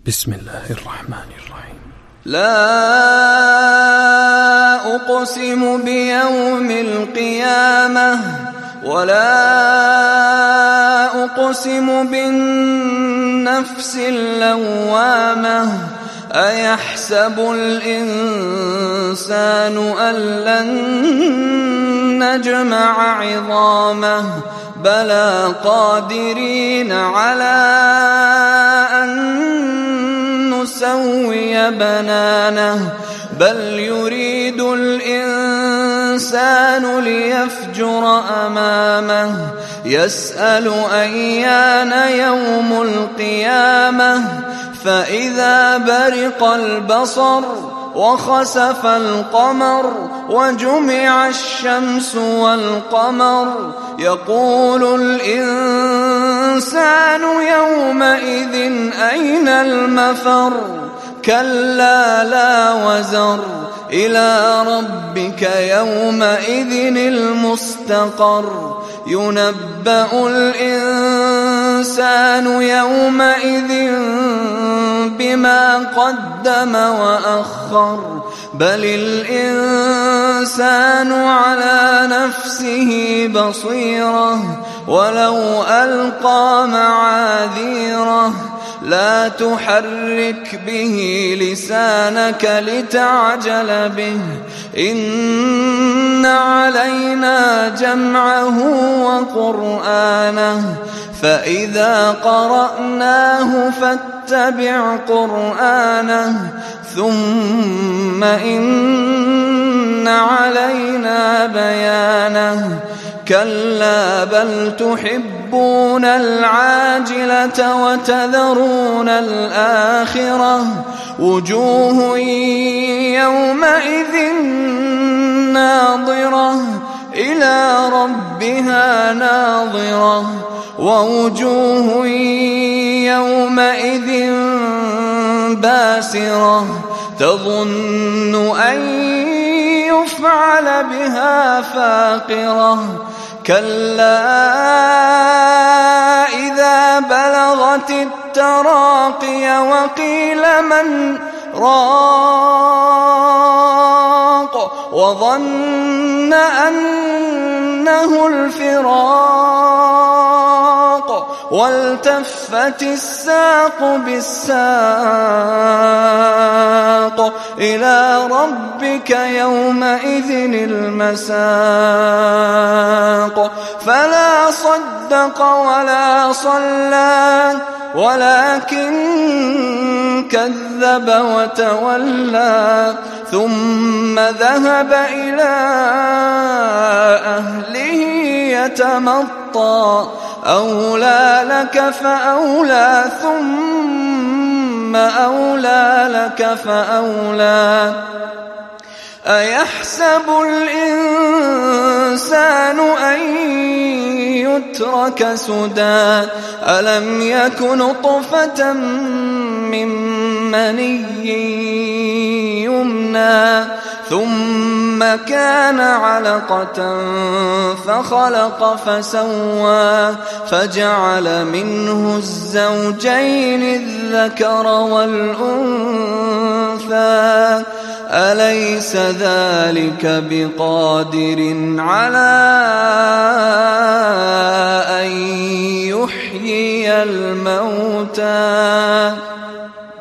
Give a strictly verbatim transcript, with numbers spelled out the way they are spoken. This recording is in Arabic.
بسم الله الرحمن الرحيم. لا أقسم بيوم القيامة ولا أقسم بالنفس اللوامة أيحسب الإنسان أن لن نجمع عظامه بلى قادرين على أن نسوي بنانه بل يريد الإنسان ليفجر أمامه يسأل أيان يوم القيامة فإذا برق البصر وخسف القمر وجمع الشمس والقمر يقول الإنسان يومئذ أين المفر كلا لا وزر إلى ربك يومئذ المستقر ينبأ الإنسان يومئذ بما قدم وأخر بل الإنسان على نفسه بصيرة ولو ألقى معاذيره لا تحرك به لسانك لتعجل به إن علينا جمعه وقرآنه فإذا قرأناه فاتبع قرآنه ثم إن علينا بيانه كلا بل تحبون العاجلة وتذرون الآخرة وجوه يومئذ ناظرة إلى ربها ناظرة ووجوه يومئذ باسرة تظن أن يفعل بها فاقرة كلا إذا بلغت التراقي وقيل من راق وظن أنه الفراق والتفت الساق بالساق إلى ربك يومئذ المساق فلا صدق ولا صلى ولكن كذب وتولى ثم ذهب إلى أهله يتمطى أولى لك فأولى ثم أولى لك فأولى أيحسب الإنسان أن يترك سدى ألم يك نطفة من مني يمنى ثم كان علقة فخلق فسوى فجعل منه الزوجين الذكر والأنثى أليس ذلك بقادر على أن يحيي الموتى